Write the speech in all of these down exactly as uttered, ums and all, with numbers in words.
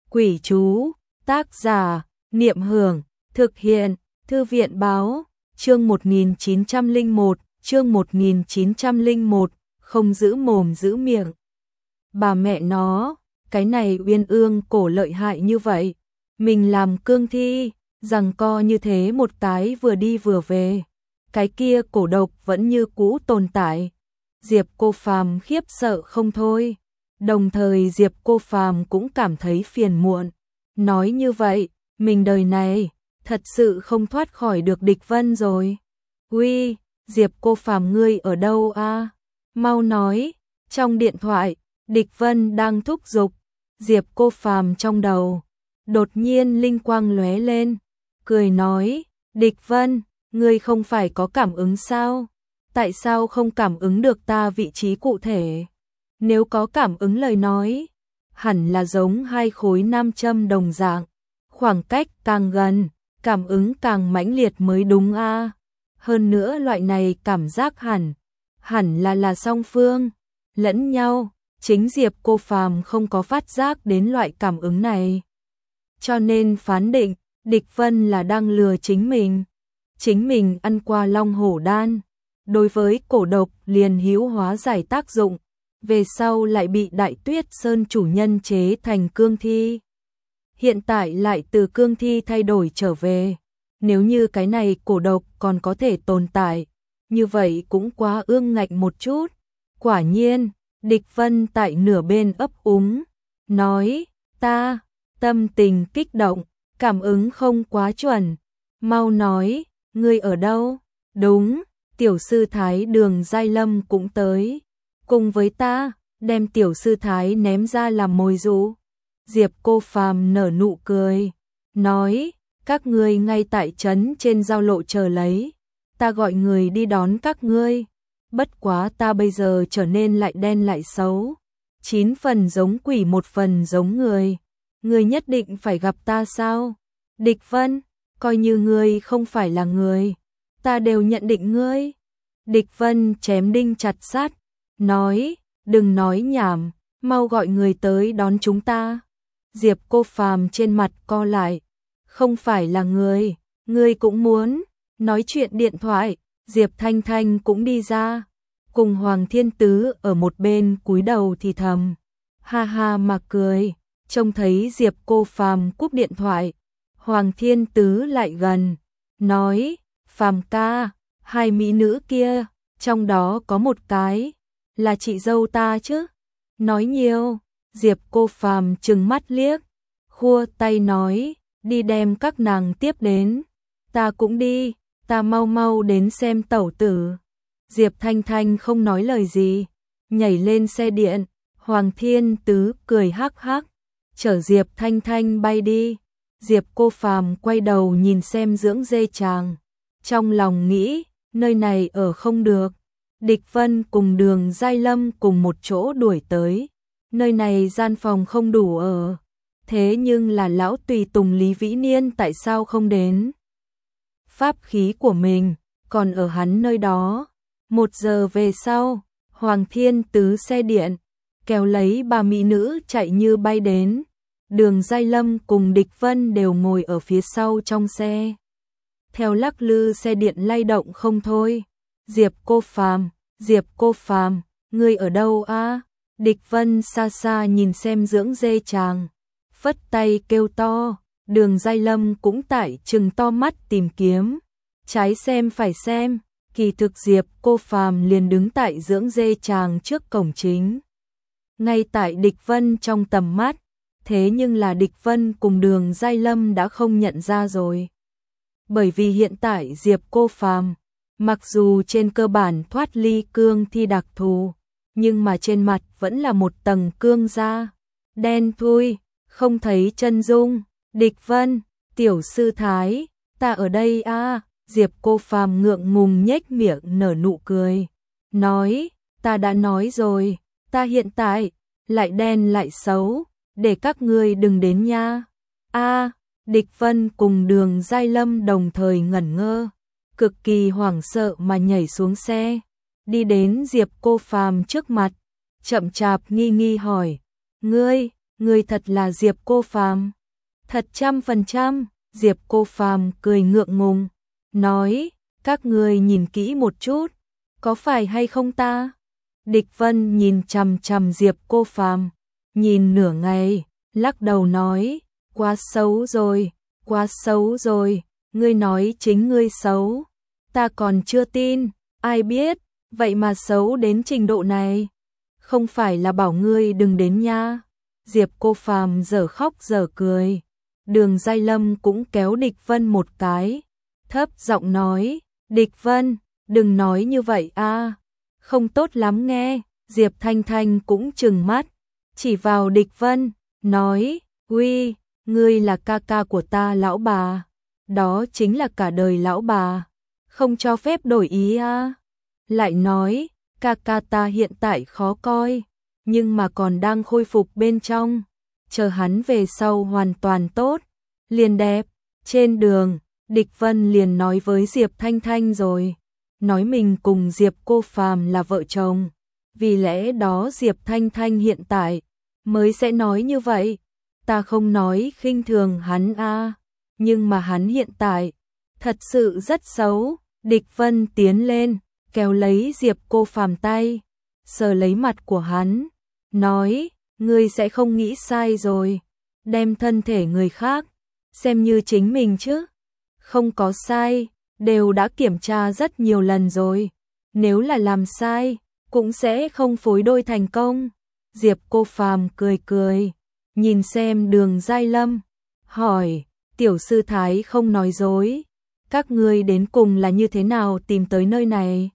Quỷ chú, tác giả, Niệm Hưởng, thực hiện, Thư viện báo, chương một nghìn chín trăm lẻ một, chương một nghìn chín trăm lẻ một, không giữ mồm giữ miệng. Bà mẹ nó, cái này Uyên Ương cổ lợi hại như vậy, mình làm cương thi, giằng co như thế một cái vừa đi vừa về, cái kia cổ độc vẫn như cũ tồn tại. Diệp Cô Phàm khiếp sợ không thôi, đồng thời Diệp Cô Phàm cũng cảm thấy phiền muộn. Nói như vậy, mình đời này thật sự không thoát khỏi được Địch Vân rồi. Uy, Diệp Cô Phàm ngươi ở đâu a? Mau nói. Trong điện thoại, Địch Vân đang thúc giục. Diệp Cô Phàm trong đầu đột nhiên linh quang lóe lên, cười nói, Địch Vân, ngươi không phải có cảm ứng sao? Tại sao không cảm ứng được ta vị trí cụ thể? Nếu có cảm ứng lời nói, hẳn là giống hai khối nam châm đồng dạng, khoảng cách càng gần, cảm ứng càng mãnh liệt mới đúng a. Hơn nữa loại này cảm giác hẳn, hẳn là là song phương, lẫn nhau, chính Diệp Cô Phàm không có phát giác đến loại cảm ứng này. Cho nên phán định, Địch Vân là đang lừa chính mình. Chính mình ăn qua long hổ đan, đối với cổ độc liền hữu hóa giải tác dụng, về sau lại bị Đại Tuyết Sơn chủ nhân chế thành cương thi. Hiện tại lại từ cương thi thay đổi trở về, nếu như cái này cổ độc còn có thể tồn tại, như vậy cũng quá ương ngạnh một chút. Quả nhiên, Địch Vân tại nửa bên ấp úng, nói, ta, tâm tình kích động, cảm ứng không quá chuẩn, mau nói, ngươi ở đâu? Đúng, tiểu sư thái Đường Giai Lâm cũng tới, cùng với ta, đem tiểu sư thái ném ra làm mồi dụ. Diệp Cô Phàm nở nụ cười, nói, các ngươi ngay tại trấn trên giao lộ chờ lấy, ta gọi người đi đón các ngươi. Bất quá ta bây giờ trở nên lại đen lại xấu, chín phần giống quỷ một phần giống người. Ngươi nhất định phải gặp ta sao? Địch Vân, coi như ngươi không phải là người, ta đều nhận định ngươi. Địch Vân chém đinh chặt sắt, nói, đừng nói nhảm, mau gọi người tới đón chúng ta. Diệp Cô Phàm trên mặt co lại, không phải là người, ngươi cũng muốn. Nói chuyện điện thoại, Diệp Thanh Thanh cũng đi ra, cùng Hoàng Thiên Tứ ở một bên cúi đầu thì thầm, ha ha mà cười. Trông thấy Diệp Cô Phàm cúp điện thoại, Hoàng Thiên Tứ lại gần, nói, Phàm ca, hai mỹ nữ kia, trong đó có một cái, là chị dâu ta chứ? Nói nhiều, Diệp Cô Phàm trừng mắt liếc, khua tay nói, đi đem các nàng tiếp đến, ta cũng đi, ta mau mau đến xem tẩu tử. Diệp Thanh Thanh không nói lời gì, nhảy lên xe điện, Hoàng Thiên Tứ cười hắc hắc, chở Diệp Thanh Thanh bay đi. Diệp Cô Phàm quay đầu nhìn xem dưỡng dê chàng, trong lòng nghĩ, nơi này ở không được. Địch Vân cùng Đường Giai Lâm cùng một chỗ đuổi tới, nơi này gian phòng không đủ ở, thế nhưng là lão tùy tùng Lý Vĩ Niên tại sao không đến? Pháp khí của mình còn ở hắn nơi đó. Một giờ về sau, Hoàng Thiên Tứ xe điện kéo lấy ba mỹ nữ chạy như bay đến. Đường Giai Lâm cùng Địch Vân đều ngồi ở phía sau trong xe, theo lắc lư xe điện lay động không thôi. Diệp Cô Phàm, Diệp Cô Phàm, ngươi ở đâu a? Địch Vân xa xa nhìn xem dưỡng dê chàng, phất tay kêu to. Đường Giai Lâm cũng tại trừng to mắt tìm kiếm, trái xem phải xem, kỳ thực Diệp Cô Phàm liền đứng tại dưỡng dê chàng trước cổng chính, ngay tại Địch Vân trong tầm mắt. Thế nhưng là Địch Vân cùng Đường Giai Lâm đã không nhận ra rồi. Bởi vì hiện tại Diệp Cô Phàm, mặc dù trên cơ bản thoát ly cương thi đặc thù, nhưng mà trên mặt vẫn là một tầng cương da, đen thui, không thấy chân dung. Địch Vân, tiểu sư thái, ta ở đây a. Diệp Cô Phàm ngượng ngùng nhếch miệng nở nụ cười, nói, ta đã nói rồi, ta hiện tại lại đen lại xấu, để các ngươi đừng đến nha. A, Địch Vân cùng Đường Giai Lâm đồng thời ngẩn ngơ, cực kỳ hoảng sợ mà nhảy xuống xe, đi đến Diệp Cô Phàm trước mặt, chậm chạp nghi nghi hỏi, ngươi, Ngươi thật là Diệp Cô Phàm? Thật trăm phần trăm, Diệp Cô Phàm cười ngượng ngùng, nói, các ngươi nhìn kỹ một chút, có phải hay không ta? Địch Vân nhìn chằm chằm Diệp Cô Phàm, nhìn nửa ngày, lắc đầu nói, quá xấu rồi, quá xấu rồi, ngươi nói chính ngươi xấu, ta còn chưa tin, ai biết, vậy mà xấu đến trình độ này. Không phải là bảo ngươi đừng đến nha. Diệp Cô Phàm dở khóc dở cười. Đường Giai Lâm cũng kéo Địch Vân một cái, thấp giọng nói, Địch Vân, đừng nói như vậy a, không tốt lắm nghe. Diệp Thanh Thanh cũng trừng mắt, chỉ vào Địch Vân, nói, uy, ngươi là ca ca của ta lão bà, đó chính là cả đời lão bà, không cho phép đổi ý a. Lại nói, ca ca ta hiện tại khó coi, nhưng mà còn đang khôi phục bên trong, chờ hắn về sau hoàn toàn tốt, liền đẹp. Trên đường, Địch Vân liền nói với Diệp Thanh Thanh rồi, nói mình cùng Diệp Cô Phàm là vợ chồng, vì lẽ đó Diệp Thanh Thanh hiện tại mới sẽ nói như vậy. Ta không nói khinh thường hắn a, nhưng mà hắn hiện tại thật sự rất xấu. Địch Vân tiến lên, kéo lấy Diệp Cô Phàm tay, sờ lấy mặt của hắn, nói, ngươi sẽ không nghĩ sai rồi, đem thân thể người khác xem như chính mình chứ? Không có sai, đều đã kiểm tra rất nhiều lần rồi, nếu là làm sai, cũng sẽ không phối đôi thành công. Diệp Cô Phàm cười cười, nhìn xem Đường Giai Lâm, hỏi, tiểu sư thái không nói dối, các ngươi đến cùng là như thế nào tìm tới nơi này?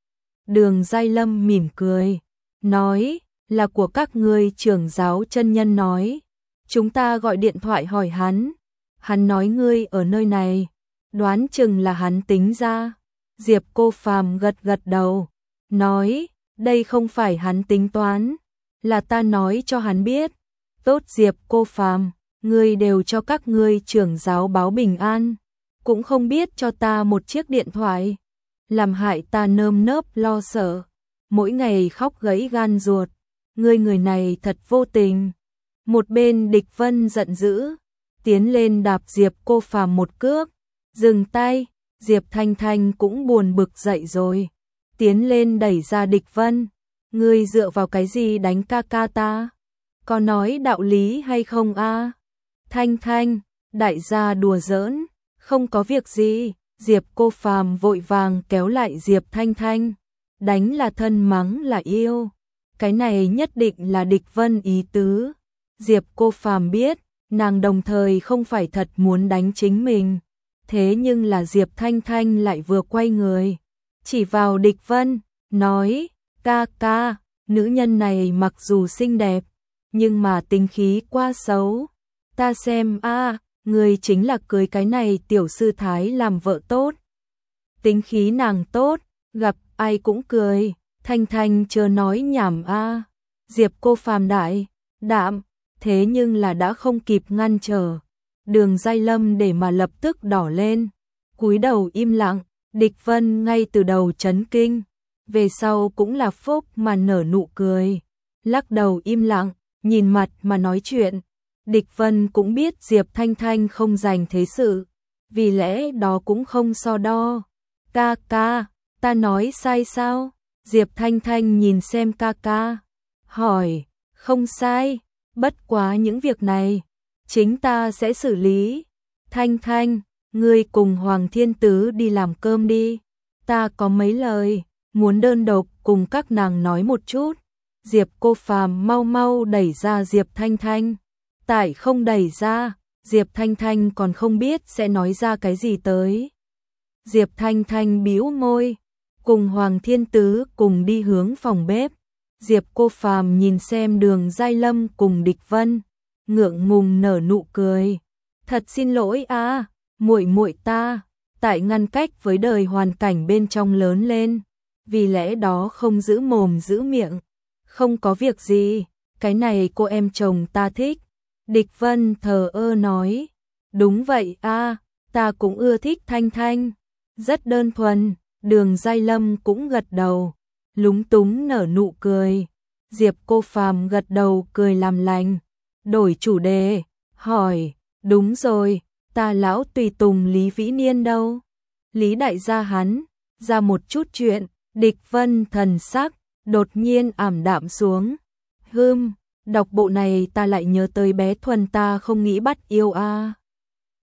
Đường Giai Lâm mỉm cười, nói, là của các ngươi trưởng giáo chân nhân nói, chúng ta gọi điện thoại hỏi hắn, hắn nói ngươi ở nơi này, đoán chừng là hắn tính ra. Diệp Cô Phàm gật gật đầu, nói, đây không phải hắn tính toán, là ta nói cho hắn biết. Tốt Diệp Cô Phàm, ngươi đều cho các ngươi trưởng giáo báo bình an, cũng không biết cho ta một chiếc điện thoại, làm hại ta nơm nớp lo sợ, mỗi ngày khóc gãy gan ruột, ngươi người này thật vô tình. Một bên Địch Vân giận dữ, tiến lên đạp Diệp Cô Phàm một cước, dừng tay. Diệp Thanh Thanh cũng buồn bực dậy rồi, tiến lên đẩy ra Địch Vân, ngươi dựa vào cái gì đánh ca ca ta? Có nói đạo lý hay không a? Thanh Thanh, đại gia đùa giỡn, không có việc gì. Diệp Cô Phàm vội vàng kéo lại Diệp Thanh Thanh, đánh là thân mắng là yêu, cái này nhất định là Địch Vân ý tứ. Diệp Cô Phàm biết, nàng đồng thời không phải thật muốn đánh chính mình, thế nhưng là Diệp Thanh Thanh lại vừa quay người, chỉ vào Địch Vân, nói, ca ca, nữ nhân này mặc dù xinh đẹp, nhưng mà tính khí quá xấu, ta xem a, người chính là cưới cái này tiểu sư thái làm vợ tốt. Tính khí nàng tốt, gặp ai cũng cười. Thanh Thanh chớ nói nhảm a. Diệp Cô Phàm đại đạm, thế nhưng là đã không kịp ngăn trở. Đường Giai Lâm để mà lập tức đỏ lên, cúi đầu im lặng. Địch Vân ngay từ đầu chấn kinh, về sau cũng là phúc mà nở nụ cười, lắc đầu im lặng, nhìn mặt mà nói chuyện. Địch Vân cũng biết Diệp Thanh Thanh không dành thế sự, vì lẽ đó cũng không so đo. Ca ca, ta nói sai sao? Diệp Thanh Thanh nhìn xem ca ca, hỏi, không sai, bất quá những việc này, chính ta sẽ xử lý. Thanh Thanh, ngươi cùng Hoàng Thiên Tứ đi làm cơm đi, ta có mấy lời, muốn đơn độc cùng các nàng nói một chút. Diệp Cô Phàm mau mau đẩy ra Diệp Thanh Thanh. Tại không đẩy ra, Diệp Thanh Thanh còn không biết sẽ nói ra cái gì tới. Diệp Thanh Thanh bĩu môi, cùng Hoàng Thiên Tứ cùng đi hướng phòng bếp. Diệp Cô Phàm nhìn xem Đường Giai Lâm cùng Địch Vân, ngượng ngùng nở nụ cười. Thật xin lỗi a, muội muội ta, tại ngăn cách với đời hoàn cảnh bên trong lớn lên, vì lẽ đó không giữ mồm giữ miệng. Không có việc gì, cái này cô em chồng ta thích. Địch Vân thờ ơ nói, đúng vậy a, ta cũng ưa thích Thanh Thanh, rất đơn thuần. Đường Giai Lâm cũng gật đầu, lúng túng nở nụ cười. Diệp Cô Phàm gật đầu cười làm lành, đổi chủ đề, hỏi, đúng rồi, ta lão tùy tùng Lý Vĩ Niên đâu? Lý đại gia hắn, ra một chút chuyện, Địch Vân thần sắc, đột nhiên ảm đạm xuống. Hừm, đọc bộ này ta lại nhớ tới bé Thuần ta không nghĩ bắt yêu a.